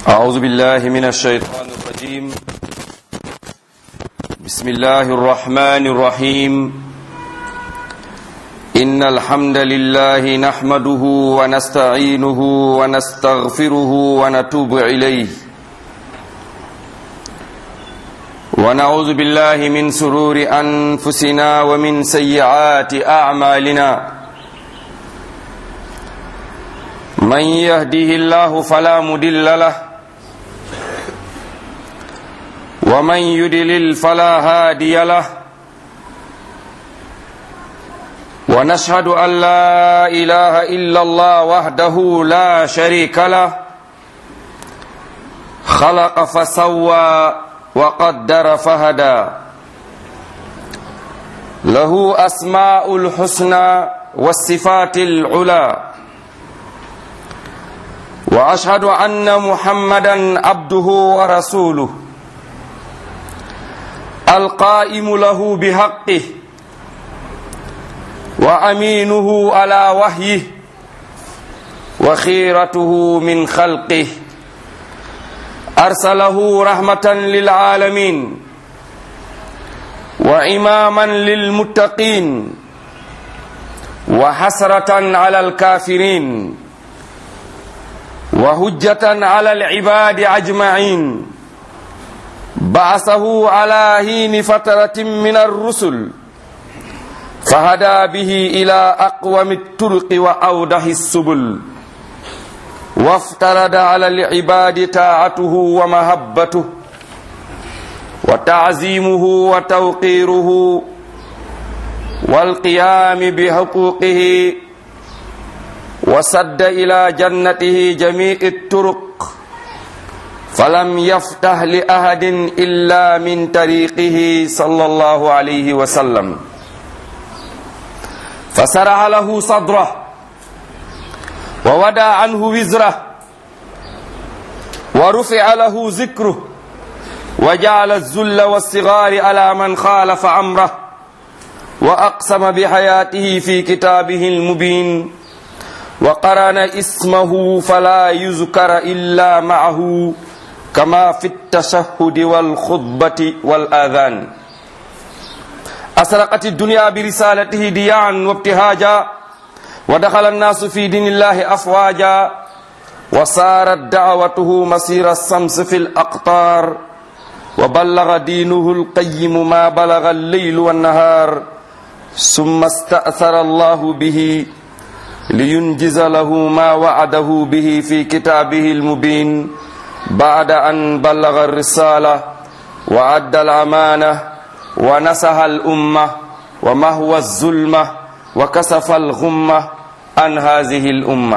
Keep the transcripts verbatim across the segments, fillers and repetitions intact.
أعوذ بالله من الشيطان الرجيم. بسم الله الرحمن الرحيم. إن الحمد لله نحمده ونستعينه ونستغفره ونتوب إليه، ونعوذ بالله من شرور أنفسنا ومن سيئات أعمالنا. من يهده الله فلا مضل له، ومن يضلل فلا هادي له، ونشهد أن لا إله إلا الله وحده لا شريك له، خلق فسوى وقدر فهدى، له أسماء الحسنى والصفات العلى. وأشهد أن محمدا عبده ورسوله، القائم له بحقه وأمينه على وحيه وخيرته من خلقه، أرسله رحمة للعالمين وإماما للمتقين وحسرة على الكافرين وهجة على العباد أجمعين. بعثه على حين فترة من الرسل، فهدى به إلى أقوم الطرق وأوضح السبل، وافترض على العباد طاعته ومحبته وتعظيمه وتوقيره والقيام بحقوقه، وسد إلى جنته جميع الطرق، فلم يفتح لأحد إلا من طريقه صلى الله عليه وسلم، فسرح له صدره وودع عنه وزره ورفع له ذكره، وجعل الذل والصغار على من خالف أمره، وأقسم بحياته في كتابه المبين، وقرن اسمه فلا يذكر إلا معه، كما في التشهد والخطبة والآذان. أسرقت الدنيا برسالته ضياء وابتهاجا، ودخل الناس في دين الله أفواجا، وصارت دعوته مسير الشمس في الأقطار، وبلغ دينه القيم ما بلغ الليل والنهار، ثم استأثر الله به لينجز له ما وعده به في كتابه المبين، بعد أن بلغ الرسالة وأدى الأمانة ونصح الأمة ومهوى الظلمة وكشف الغمة عن هذه الأمة،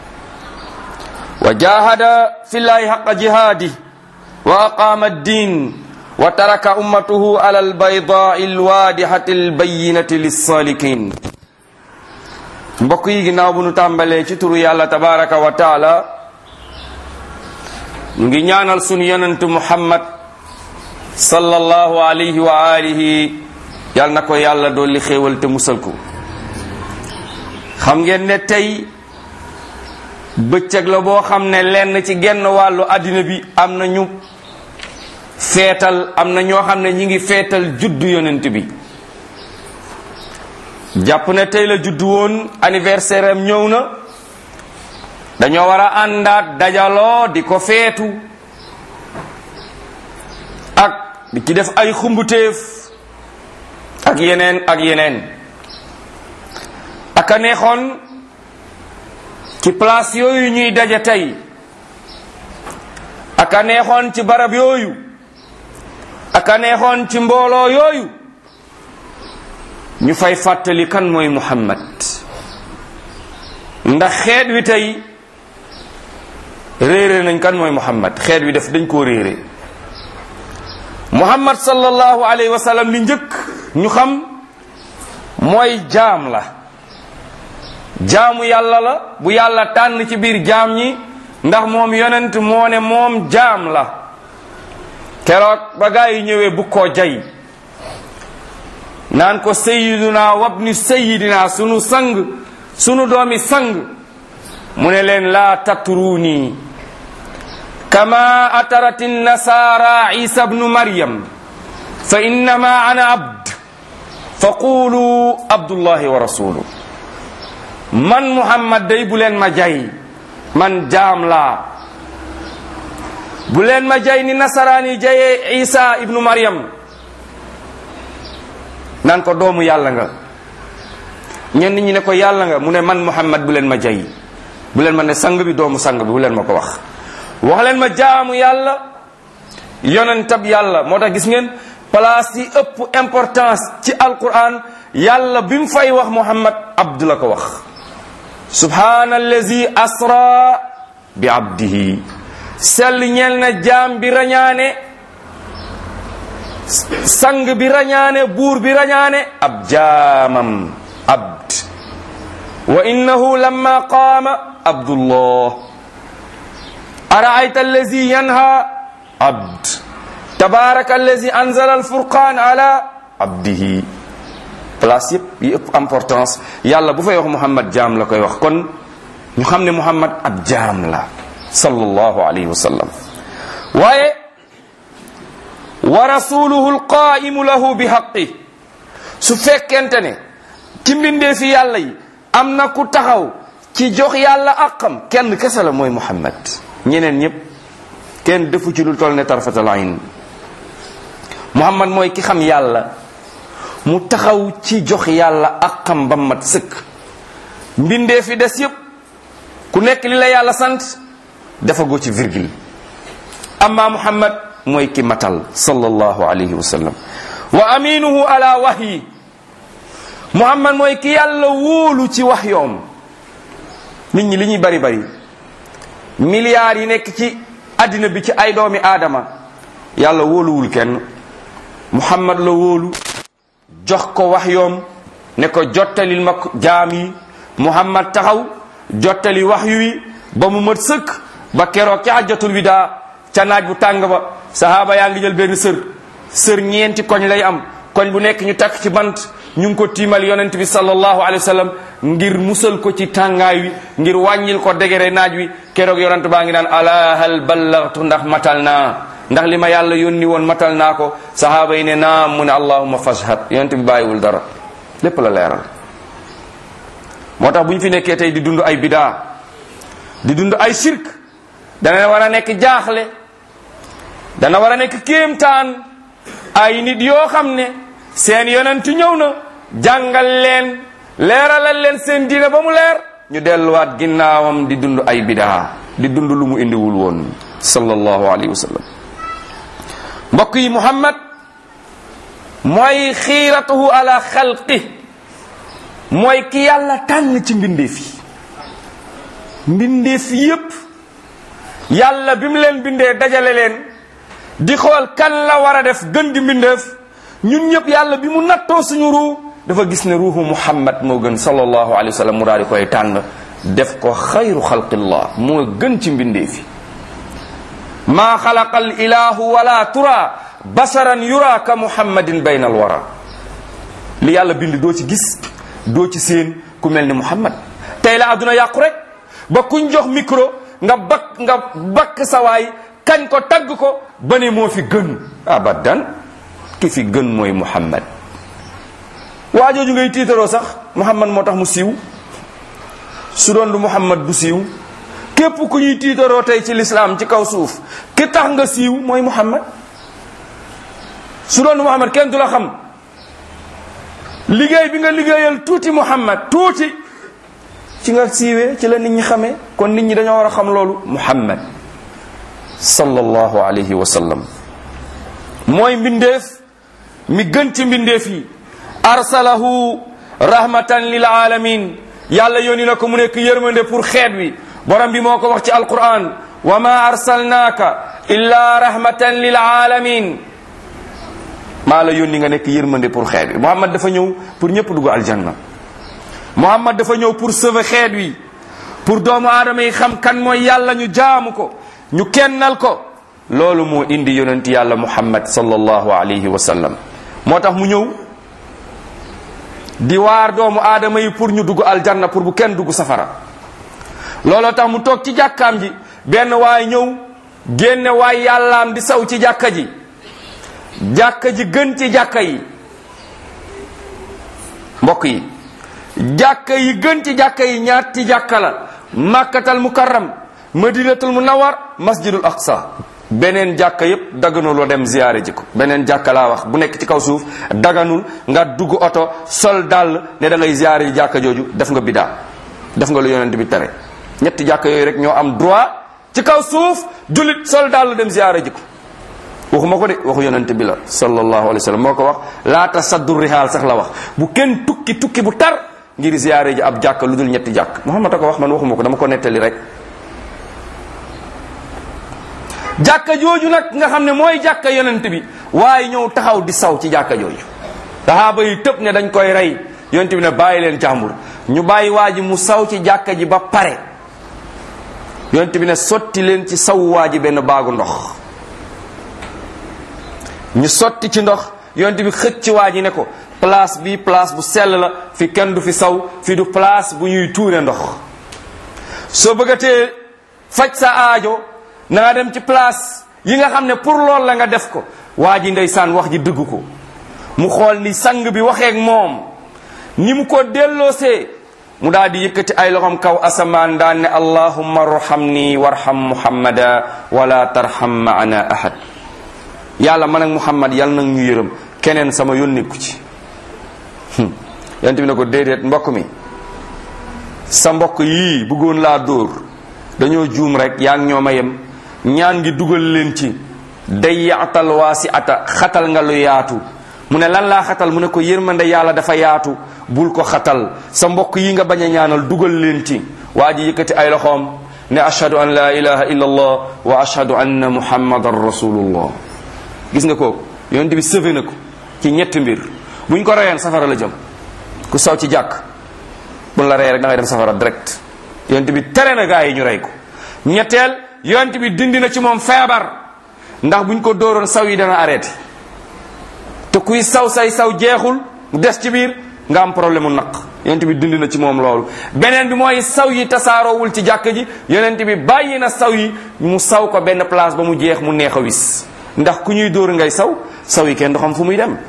وجاهد في الله حق جهاده وأقام الدين، وترك أمته على البيضاء الواضحة البينة للسالكين. mbokk yi ginnaaw bu nu tàmbalee ci turu yàlla tabaraka wa taala, ñu ngi ñaanal sunu yonent muhammad sallallahu alayhi wa alihi yal na ko yàlla dolli xéewal te musal ko. xam ngeen ne tey bëccëg la boo xam ne lenn ci genn wàllu àddina bi am na ñu feetal, am na ñoo xam ne ñi ngi feetal juddu yonent bi. jàpp ne tey la juddu woon, anniversaire am ñëw na, dañoo war a àndaat dajaloo di ko feetu ak di ci def ay xumbuteef ak yeneen ak yeneen. aka neexoon ci place yooyu ñuy daje tey, aka neexoon ci barab yooyu, aka neexoon ci mbooloo yooyu ñu fay fàttali kan mooy Muhammad, ndax xeet wi tey réere nañ kan mooy Muhammad. xeet wi def dañ koo réere. Muhammad sallallahu alayhi wa sallam li njëkk ñu xam mooy jaam la, jaamu yàlla la bu yàlla tànn ci biir jaam ñi, ndax moom yonent moo ne moom jaam la. keroog ba gaa yi ñëwee bu koo jay naan ko sayyiduna wabni sayyidina, sunu sang sunu doomi sang, mu ne leen laa tatruuni kama atarat nasara isa bnu maryam fa innama ana abd fa qulu abdullahi wa rasuluhu. man Muhammad day bu leen ma jay, man jaam laa. bu leen ma jay ni nasaraan yi jayee isa ibnu maryam naan ko doomu yàlla nga. ñenn ñi ne ko yàlla nga, mu ne man Muhammad bu leen ma jay, bu leen ma ne sang bi doomu sang bi bu leen ma ko wax. wax leen ma jaamu yàlla, yonentab yàlla. moo tax gis ngeen place yi ëpp importance ci alquran yàlla bi mu fay wax Muhammad abdu la ko wax. subhanallazi asra bi abdihi. sell ñeel na jaam bi rañaane, sang bi rañaane, buur bi rañaane ab jaamam abd. wa innahu lamma qaama abdullah. araayta allazi yanha abd. tabaraka allazi anzala alfurqan ala abdihi. place yëpp yi ëpp importance yàlla bu fay wax Muhammad jaam la koy wax. kon ñu xam ne Muhammad ab jaam la sallallahu alayhi wa sallam. waaye wa rasuluhu alqaimu lahu bi haqqi. su fekkente ne ci mbindee fi yàlla yi am na ku taxaw ci jox yàlla aqam, kenn kese la mooy Muhammad. ñeneen ñëpp kenn defu ci lu toll ne tarfatal ayn. Muhammad mooy ki xam yàlla, mu taxaw ci jox yàlla aqam ba mat sëkk. mbindee fi des yëpp ku nekk li la yàlla sant dafa goo ci virgule. amma Muhammad mooy ki matal sallallahu alayhi wa sallam. wa aminuhu ala wahyi. Muhammad mooy ki yàlla wóolu ci wax yoom. nit ñi li ñuy bari bari milliards yi nekk ci àddina bi ci ay doomi aadama yàlla wóoluwul kenn. Muhammad la wóolu jox ko wax yoom ne ko jottalil ma jaam yi. Muhammad taxaw jottali wax yu ba mu mat sëkk ba keroog ca hajjatul wida ca naaj bu tàng ba sahaaba yaa ngi jël benn sër sër ñeenti koñ lay am. koñ bu nekk ñu takk ci bant ñu ngi ko tiimal yonent bi sallallahu alayhi wa sallam ngir musal ko ci tàngaay wi, ngir wàññil ko degere naaj wi. keroog yonent baa ngi naan ala hal ballaghtu, ndax matal naa, ndax li ma yàlla yónni woon matal naa ko. sahaaba yi ne naam, mu ne allahumma fashhad. yonent bi bàyyiwul dara, lépp la leeral. moo tax bu ñu fi nekkee tey di dund ay bidaa, di dund ay shirk, dana war a nekk jaaxle, dana war a nekk kéemtaan. ay nit yoo xam ne seen yonent ñëw na jàngal leen, leeralal leen seen diine ba mu leer, ñu delluwaat ginnaawam di dund ay bidaa, di dund lu mu indiwul woon sallallahu alayhi wa sallam. mbokk yi, Muhammad mooy xiiratuhu ala xalqi, mooy ki yàlla tànn ci mbindeef yi. mbindeef yépp yàlla bi mu leen bindee dajale leen di xool kan la war a def gën di mbindeef. ñun ñëpp yàlla bi mu nattoo suñu ruu dafa gis ne ruuhu Muhammad moo gën sallallahu alayhi wa sallam, mu daal di koy tànn def ko xayru xalqillah, moo gën ci mbindeef yi. maa xalaqa al ilahu wala tura basaran yura ka muhammadin bayna al wara. li yàlla bind doo ci gis, doo ci seen ku mel ni Muhammad. tey la àdduna yàqu rek ba kuñ jox micro nga bakk nga bakk sawaay kañ ko tagg ko ba ne moo fi gën. abadan, ki fi gën mooy Muhammad. waa jooju ngay tiitaroo sax Muhammad moo tax mu siiw. su doon du Muhammad du siiw. képp ku ñuy tiitaroo tey ci lislaam ci kaw suuf ki tax nga siiw mooy Muhammad. su doon du Muhammad kenn du la xam. liggéey bi nga liggéeyal tuuti Muhammad tuuti ci nga siiwee, ci la nit ñi xamee. kon nit ñi dañoo war a xam loolu. Muhammad sallallahu alayhi wa sallam mooy mbindeef mi gën ci mbindeef yi. arsalahu rahmatan lil alamin. yàlla yónni na ko mu nekk yërmande pour xeet wi. borom bi moo ko wax ci alquran, wa ma arsalnaaka illa rahmatan lil alamin. maa la yónni nga nekk yërmande pour xeet wi. Muhammad dafa ñëw pour ñëpp dugg aljanna. Muhammad dafa ñëw pour sauver xeet wi, pour doomu aadama yi xam kan mooy yàlla, ñu jaamu ko, ñu kennal ko. loolu moo indi yonent yàlla Muhammad sallallahu alayhi wa sallam. moo tax mu ñëw di waar doomu aadama yi pour ñu dugg aljanna, pour bu kenn dugg safara. looloo tax mu toog ci jàkkaam ji benn waay ñëw génne waay yàllaam di saw ci jàkka ji jàkka ji gën ci jàkka yi mbokk yi jàkka yi gën ci jàkka yi ñaati jàkka la makkatal mukarram madinatul munawwar masjidul aqsa beneen jàkka yépp daganul loo dem ziyaare ji ko beneen jàkka laa wax bu nekk ci kaw suuf daganul nga dugg oto sol dàll ne da ngay ziyaare ji jàkka jooju def nga bidaa def nga lu yonent bi tere ñetti jàkka yooyu rek ñoo am droit ci kaw suuf jullit sol dàll dem ziyaare ji ko waxuma ko de waxu yonent bi la sallallahu alayhi wa sallam moo ko wax laata saddu rihaal sax la wax bu kenn tukki tukki bu tar ngir ziyaare ji ab jàkka lu dul ñetti jàkk Muhammad a ko wax man waxuma ko dama ko nettali rek jàkka jooju nag nga xam ne mooy jàkka yonent bi waaye ñëw taxaw di saw ci jàkka jooju sahaaba yi tëb ne dañ koy rey yonent bi ne bàyyi leen jàmbur ñu bàyyi waa ji mu saw ci jàkka ji ba pare yonent bi ne sotti leen ci saw waa ji benn baagu ndox ñu sotti ci ndox yonent bi xëcc ci waa ji ne ko place bi place bu sell la fi kenn du fi saw fi du place bu ñuy tuure ndox soo bëggatee faj sa aajo na nga dem ci place yi nga xam ne pour lool la nga def ko waa ji ndeysaan wax ji dëgg ko mu xool ni sang bi waxeek moom ni mu ko delloosee mu daal di yëkkati ay loxom kaw asamaan daan ne allahumma arhamni warham muhammada wala tarham maana ahad yàlla man ak muhammad yàlla nag ñu yërëm keneen sama yónniku ci yonent bi ne ko déedéet mbokk mi sa mbokk yii bëggoon laa dóor dañoo juum rek yaa ngi ñoo ma yem ñaan ngi dugal leen ci day yaatal waasi ata xatal nga lu yaatu mu ne lan laa xatal mu ne ko yërmande yàlla dafa yaatu bul ko xatal sa mbokk yi nga bañ a ñaanal dugal leen ci waa ji yëkkati ay loxoom ne ashhadu an la ilaha illa allah wa ashhadu anna muhammadan rasulullah gis nga ko yonent bi sëfe na ko ci ñetti mbir buñ ko reyoon safara la jëm ku saw ci jàkk buñ la rey rek da ngay dem safara direct yonent bi tere na gaa yi ñu rey ko ñetteel yonent bi dindi na ci moom feebar ndax buñ ko dóoroon saw yi dana arrêté te kuy saw say saw jeexul des ci biir nga am problème mu naq yonent bi dindi na ci moom loolu beneen bi mooy saw yi tasaaroowul ci jàkk ji yonent bi bàyyi na saw yi mu saw ko benn place ba mu jeex mu neex a wis ndax ku ñuy dóor ngay saw saw yi kenn du xam fu muy dem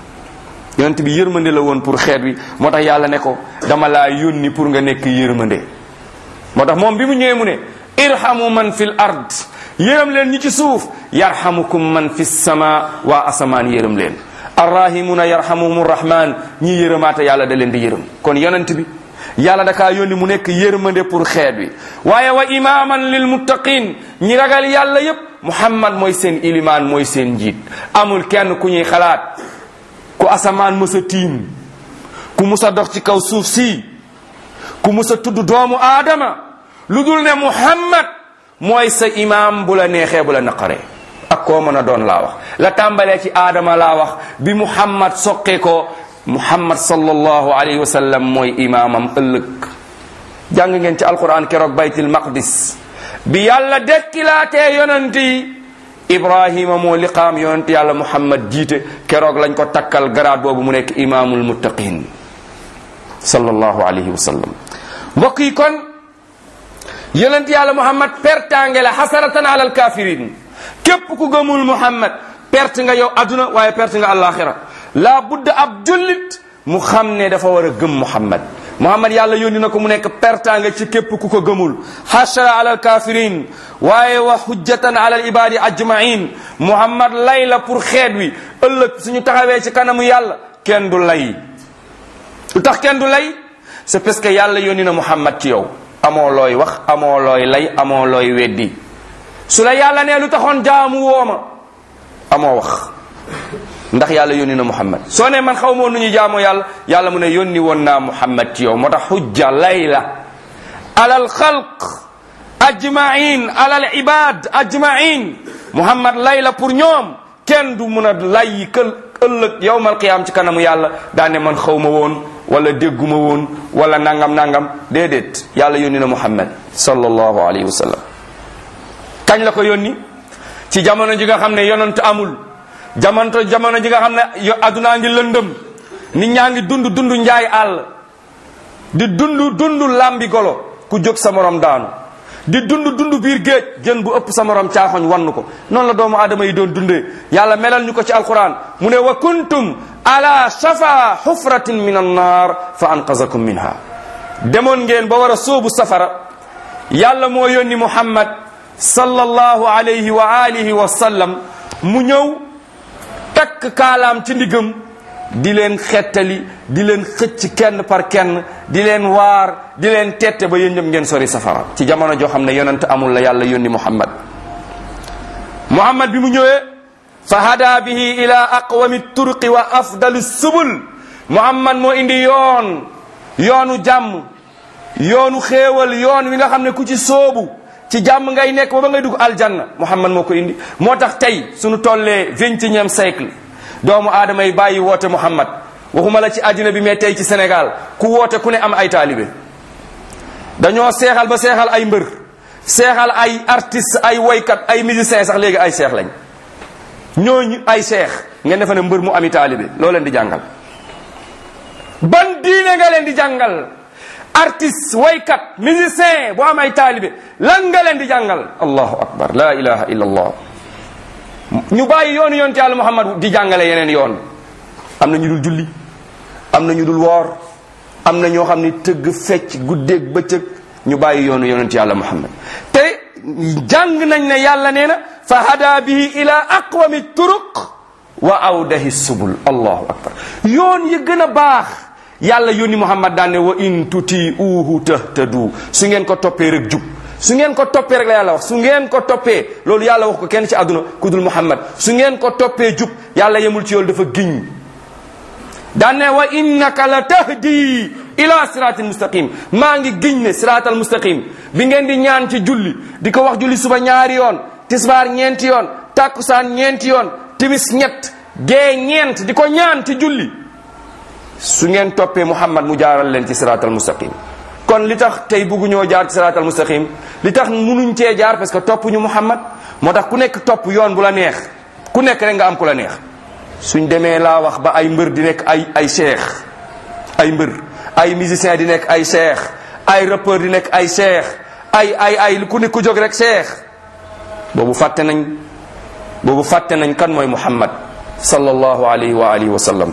yonent bi yërmande la woon pour xeet wi moo tax yàlla ne ko dama laa yónni pour nga nekk yërmande moo tax moom bi mu ñëwee mu ne irhamu man fil ard yërëm leen ñi ci suuf yarhamukum man fi sama waa asamaan yërëm leen arrahimuna yarhamuhum rahman ñi yërëmaate yàlla da leen di yërëm kon yonent bi yàlla dakaa yónni mu nekk yërmande pour xeet wi waaye wa imaman lil muttaqin ñi ragal yàlla yépp muhammad mooy seen ilimaan mooy seen njiit amul kenn ku ñuy xalaat ku asamaan mës a tiim ku mus a dox ci kaw suuf si ku mus a tudd doomu aadama lu dul ne muhammad mooy sa imaam bu la neexee bu la naqaree ak koo mën a doon laa wax la tàmbalee ci aadama laa wax bi muhammad soqee ko muhammad sallallahu alayhi wa sallam mooy imaamam ëllëg jàng ngeen ci alquran keroog baytil maqdis bi yàlla dekkilaatee yonent yi ibrahima moo liqaam yonent yàlla muhammad jiite keroog lañ ko takkal garaat boobu mu nekk imaamul muttaqin sallallahu alayhi wa sallam mbokk yi kon yonent yàlla muhammad pertange la xasaratan ala alkafirin képp ku gëmul muhammad perte nga yow aduna waaye perte nga alaxira la budda ab jullit mu xam ne dafa war a gëm muhammad muhammad yàlla yónni na ko mu nekk pertange ci képp ku ko gëmul xasara ala alkafirin waaye wa hujjatan ala alibadi ajmain muhammad lay la pour xeet wi ëllëg suñu taxawee ci kanamu yàlla kenn du lay lu tax kenn du lay c'est parce que yàlla yónni na muhammad ci yow amoo looy wax amoo looy lay amoo looy weddi su la yàlla ne lu taxoon jaamu wooma amoo wax ndax yàlla yónni na muhammad soo ne man xaw moo nu ñu jaamoo yàlla yàlla mu ne yónni woon naa muhammad ci yow moo tax hujja lay la alal xalq ajmain alal ibad ajmain muhammad lay la pour ñoom kenn du mun a lay kël ëllëg yawmal qiyaam ci kanamu yàlla daane man xaw ma woon wala dégguma woon wala nangam nangam déedéet yàlla yónni na muhammad sallallahu alayhi wa sallam kañ la ko yónni ci jamono ji nga xam ne yonent amul jamono jamono ji nga xam ne yo addunaa ngi lëndëm nit ñaa ngi dund dund njaay àll di dund dund làmbi golo ku jóg sa morom daanu di dund dund biir géej jën bu ëpp sa morom caaxoñ wann ko noonu la doomu aadama yi doon dundee yàlla melal ñu ko ci alquran mu ne wa kuntum ala shafa hufratin min annar fa anqazakum minha demoon ngeen ba war a sóobu safara yàlla moo yónni muhammad sallallahu alayhi wa alihi wa sallam mu ñëw takk kaalaam ci ndigam di leen xettali di leen xëcc kenn par kenn di leen waar di leen tette ba yéen ñëpp ngeen sori safara ci jamono joo xam ne yonent amul la yàlla yónni muhammad muhammad bi mu ñëwee fa hada bihi ila aqwami turuqi wa afdali subul muhammad moo indi yoon yoonu jàmm yoonu xéewal yoon wi nga xam ne ku ci soobu ci jàmm ngay nekk ba ba ngay dugg aljanna muhammad moo ko indi moo tax tey suñu tollee vingt et unième siècle doomu aadama yi bàyyi woote muhammad waxuma la ci àddina bi mais tey ci Sénégal ku woote ku ne am ay taalibe dañoo seexal ba seexal ay mbër seexal ay artiste ay woykat ay musiciens sax léegi ay seex lañ ñooñu ay seex ngeen defe ne mbër mu ami taalibe loo leen di jàngal ban diine nga leen di jàngal artiste woykat musicien bu am ay taalibe lan nga leen di jàngal allahu akbar la ilaha illa allah ñu bàyyi yoonu yonent yàlla muhammad di jàngale yeneen yoon am na ñu dul julli am na ñu dul woor am na ñoo xam ne tëgg fecc guddeeg bëccëg ñu bàyyi yoonu yonent yàlla muhammad te jàng nañ ne yàlla nee na fa hada bihi ila aqwami turuq wa awdahi subul allahu akbar yoon yi gën a baax yàlla yónni muhammad daan ne wa in tuti uhu tahtadu su ngeen ko toppee rek jub su ngeen ko toppee rek la yàlla wax su ngeen ko toppee loolu yàlla wax ko kenn ci àdduna ku dul muhammad su ngeen ko toppee jub yàlla yemul ci yoolu dafa giñ daan ne wa innaka la tahdi ila siratin mustaqim maa ngi giñ ne siratal mustaqim bi ngeen di ñaan ci julli di ko wax julli suba ñaari yoon tisbaar ñeenti yoon takkusaan ñeenti yoon timis ñett gee ñeent di ko ñaan ci julli su ngeen toppee muhammad mu jaaral leen ci siratal mustaqim kon li tax tey buggu ñoo jaar ci siratal mustaqim li tax munuñ cee jaar parce que topp ñu muhammad moo tax ku nekk topp yoon bu la neex ku nekk rek nga am ku la neex suñ demee laa wax ba ay mbër di nekk ay ay cheikh ay mbër ay musicien di nekk ay cheikh ay rappeur di nekk ay cheikh ay ay ay ku nekk ku jóg rek cheikh boobu fàtte nañ boobu fàtte nañ kan mooy muhammad sallallahu alayhi wa alihi wa sallam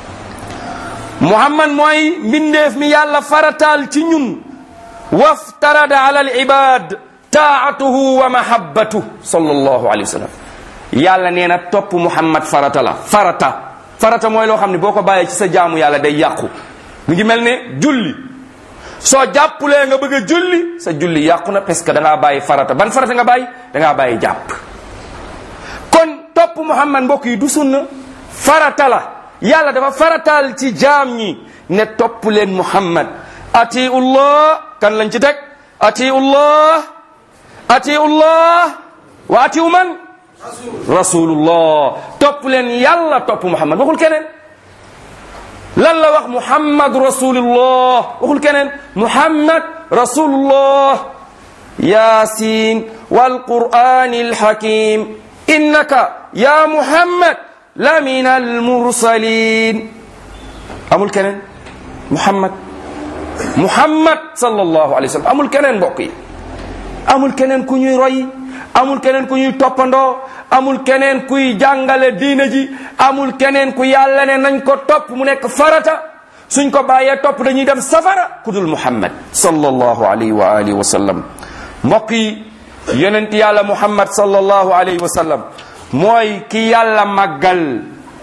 muhammad mooy mbindeef mi yàlla farataal ci ñun waftarada ala al ibad taatuhu wa mahabbatuhu sallallahu alayhi wa sallam yàlla nee na topp muhammad farata la farata farata mooy loo xam ne boo ko bàyyee ci sa jaamu yàlla day yàqu mu ngi mel ne julli soo jàppulee nga bëgg a julli sa julli yàqu na parce que da ngaa bàyyi farata ban farata nga bàyyi da ngaa bàyyi jàpp kon topp muhammad mbokk yi du sunna farata la yàlla dafa farataal ci jaam ñi ne topp leen muhammad atiullah kan lañ ci teg atiullah atiullah wa atiu man rasulullah topp leen yàlla topp muhammad waxul keneen lan la wax muhammad rasulullah waxul keneen muhammad rasulullah yasin wal qur'anil hakim innaka ya muhammad la min al mursalin amul keneen muhammad muhammad sallallahu alayhi wa sallam amul keneen mbokk yi amul keneen ku ñuy roy amul keneen ku ñuy toppandoo amul keneen kuy jàngale diine ji amul keneen ku yàlla ne nañ ko topp mu nekk farata suñ ko bàyyee topp dañuy dem safara ku dul muhammad sallallahu alayhi wa alihi wa sallam mbokk yi yonent yàlla muhammad sallallahu alayhi wa sallam mooy ki yàlla màggal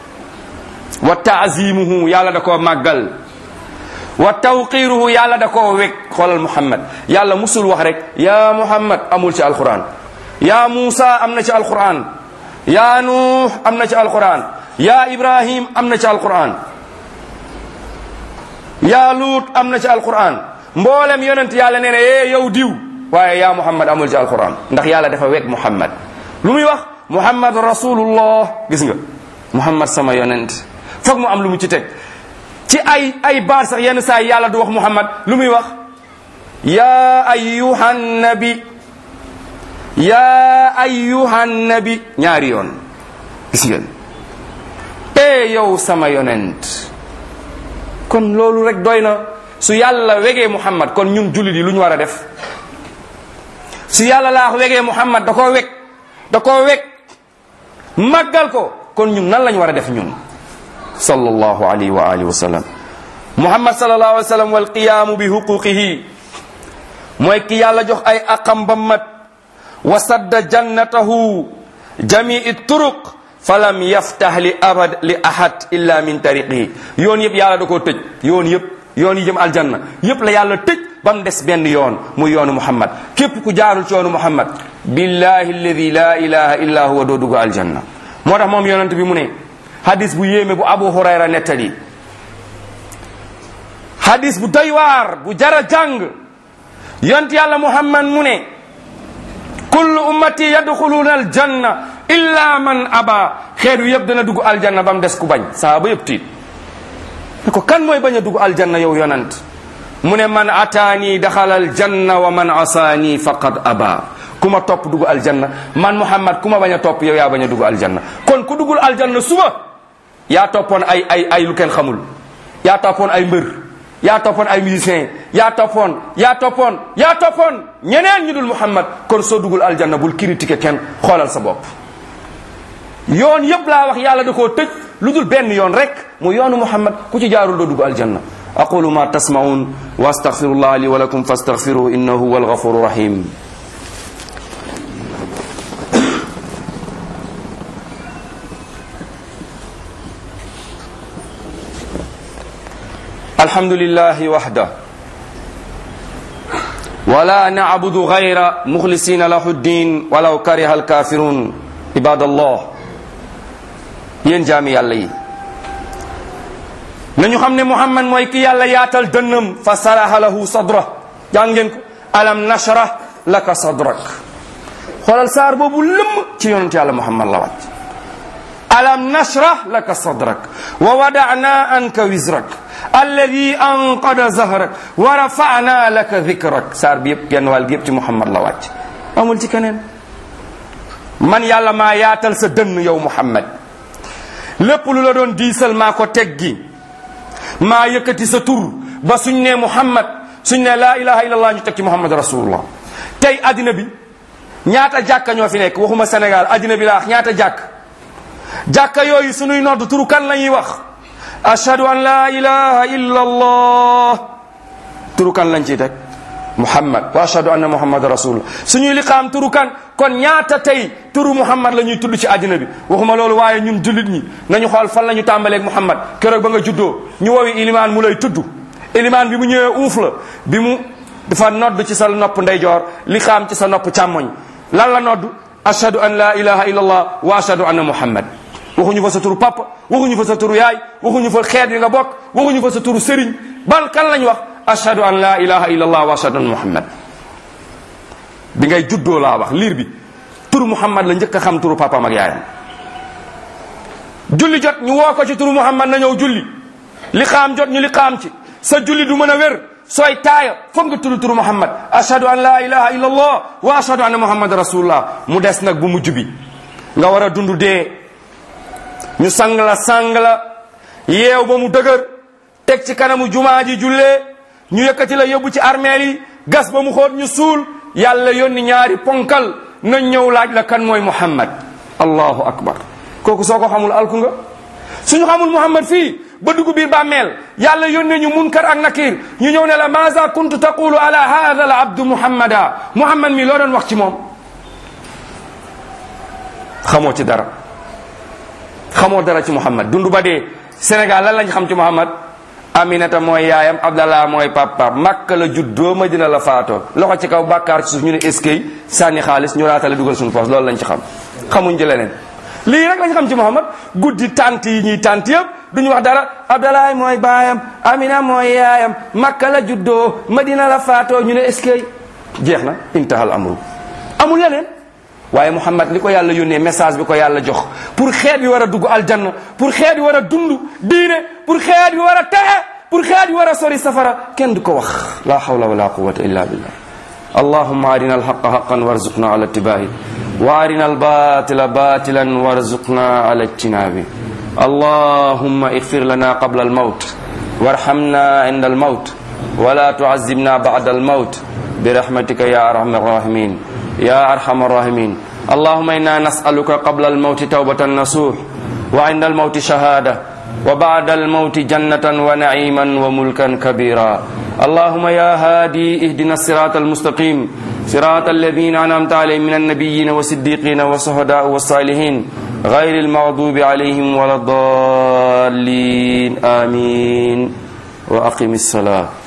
wa taazimuhu yàlla da koo màggal wa tawqiruhu yàlla da koo wekk xoolal muhammad yàlla musul wax rek ya muhammad amul ci alquran ya musa am na ci alquran ya nuh am na ci alquran ya ibrahim am na ci alquran ya lut am na ci alquran mboolem yonent yàlla nee na ee yow diw waaye ya muhammad amul ci alquran ndax yàlla dafa wekk muhammad lu muy wax muhammad rasulullah gis nga muhammad sama yonent foog mu am lu mu ci teg ci ay ay baat sax yenn saa yàlla du wax muhammad lu muy wax ya ayyuhan nabi ya ayyuhan nabi ñaari yoon gis ngeen e yow sama yonent kon loolu rek doy na su yàlla wegee muhammad kon ñun jullit yi lu ñu war a def su yàlla laa wegee Muhammad da koo weg da koo weg màggal ko kon ñun nan lañ war a def ñun sallallahu alayhi wa alihi wa sallam Muhammad sallallahu alayhi wa sallam wal qiyaamu bi huquqihi mooy ki yàlla jox ay aqam ba mat wa sadda jannatahu jamii turuq falam yaftah li abad li ahad illa min tariqihi yoon yëpp yàlla da koo tëj yoon yëpp yoon yi jëm aljanna yëpp la yàlla tëj ba mu des benn yoon muy yoonu Muhammad képp ku jaarul ci yoonu Muhammad billahi alladi la ilaha illa huwa doo dugg aljanna moo tax moom yonent bi mu ne hadis bu yéeme bu Abu Hurayra nettali hadis bu doy waar bu jara jàng yonent yàlla Muhammad mu ne kullu ummati yadxuluuna aljanna illa man aba xeet wi yëpp dana dugg aljanna ba mu des ku bañ saaba yëpp tiit ne ko kan mooy bañ a dugg aljanna yow yonant mu ne man ataani daxala aljanna wa man asaani faqad aba ku ma topp dugg aljanna man Muhammad ku ma bañ a topp yow yaa bañ a dugg aljanna kon ku duggul aljanna suba yaa toppoon ay ay ay lu kenn xamul yaa toppoon ay mbër yaa toppoon ay musiciens yaa toppoon yaa toppoon yaa toppoon ñeneen ñu dul Muhammad kon soo duggul aljanna bul critiquer kenn xoolal sa bopp yoon yëpp laa wax yàlla da koo tëj lu dul benn yoon rek mu yoonu Muhammad ku ci jaarul doo dugg aljanna aqulu ma tasma'un wa astaghfirullah li wa lakum fastaghfiruhu innahu huwal ghafurur rahim alhamdulillahi wahda wala na'budu ghayra mukhlisina lahu ddin walaw kariha alkafirun ibadallah yéen jaami yàlla yi nañu xam ne Muhammad mooy ki yàlla yaatal dënnam fa saraha lahu sadra jàng ngeen ko alam nashrah laka sadrak xoolal saar boobu lëmm ci yonent yàlla Muhammad la wàcc alam nashrah laka sadrak wa wada'na anka wizrak alladi anqada zahrak wa rafa'na laka dhikrak saar bi yëpp genn wàll gi yëpp ci Muhammad la wàcc amul ci keneen man yàlla maa yaatal sa dënn yow Muhammad lépp lu la doon diisal maa ko teggi maa yëkkati sa tur ba suñ ne Muhammad suñ ne laa ilaha illallah ñu teg ci Muhammad rasulullah tey addina bi ñaata jàkka ñoo fi nekk waxuma Sénégal addina bi laax ñaata jàkk jàkka yooyu suñuy nodd turu kan la ñuy wax ashhadu an laa ilaha illallah turu kan lañ ciy teg Muhammad wa ashhadu anna Muhammad rasulullah suñuy liqaam turu kan kon ñaata tey turu Muhammad la ñuy tudd ci àddina bi waxuma loolu waaye ñun jullit ñi nañu xool fan la ñu tàmbaleeg Muhammad keroog ba nga juddoo ñu woowi ilimaan mu lay tudd ilimaan bi mu ñëwee uuf la bi mu dafa nodd ci sa nopp ndeyjoor liqaam ci sa nopp càmmoñ lan la nodd ashhadu an la ilaha illallah wa ashhadu anna Muhammad waxuñu fa sa turu papa waxuñu fa sa turu yaay waxuñu fa xeet yi nga bokk waxuñu fa sa turu sëriñ bal kan lañ wax ashhadu an la ilaha illallah wa ashhadu anna Muhammad bi ngay juddoo laa wax liir bi turu Muhammad la njëkk a xam turu papaam ak yaayam julli jot ñu woo ko ci turu Muhammad na ñëw julli li xaam jot ñu li xaam ci sa julli du mën a wér sooy taaya foog nga tudd turu Muhammad ashhadu an la ilaha illallah wa ashhadu anna Muhammad rasulullah mu des nag bu mujj bi nga war a dund dee ñu sang la sang la yeew ba mu dëgër teg ci kanamu jumaa ji jullee ñu yëkkati la yóbbu ci armeel yi gas ba mu xóot ñu suul yàlla yónni ñaari ponkal nañ ñëw laaj la kan mooy Muhammad allahu akbar kooku soo ko xamul alku nga suñu xamul Muhammad fii ba dugg biir bàmmeel yàlla yónnee ñu munkar ak nakir ñu ñëw ne la maza kuntu taqulu ala hadha al abdu muhammada Muhammad mi loo doon wax ci moom xamoo ci dara xamoo dara ci Muhammad dundu ba dee Sénégal lan lañ xam ci Muhammad Aminata mooy yaayam Abdallah mooy papa Makka la juddoo Madina la faatoo loxo ci kaw bàkkaar ci suuf ñu ne eskay sànni xaalis ñu raatale dugal suñu poos loolu lañ ci xam xamuñ ci leneen lii rek lañ xam ci Muhammad guddi tant yi ñuy tant yëpp duñu wax dara Abdallah mooy baayam Amina mooy yaayam Makka la juddoo Madina la faatoo ñu ne eskay jeex na intahal amru amul leneen waaye Muhammad li ko yàlla yónnee message bi ko yàlla jox pour xeet bi war a dugg aljanna pour xeet bi war a dund diine pour xeet bi war a texe pour xeet bi war a sori safara kenn du ko wax la hawla wala quwwata illa billah allahumma arina alhaqa haqqan warzuqna ala ittibahi wa arina albatila batilan warzuqna ala ijtinabi allahumma ighfir lana qabla almaut warhamna inda almaut wala tu'azzibna ba'da almaut برحمتك يا أرحم الراحمين يا أرحم الراحمين اللهم إنا نسألك قبل الموت توبة نصوح وعند الموت شهادة وبعد الموت جنة ونعيما وملكا كبيرا اللهم يا هادي اهدنا الصراط المستقيم صراط الذين أنعمت عليهم من النبيين والصديقين والشهداء والصالحين غير المغضوب عليهم ولا الضالين آمين وأقم الصلاة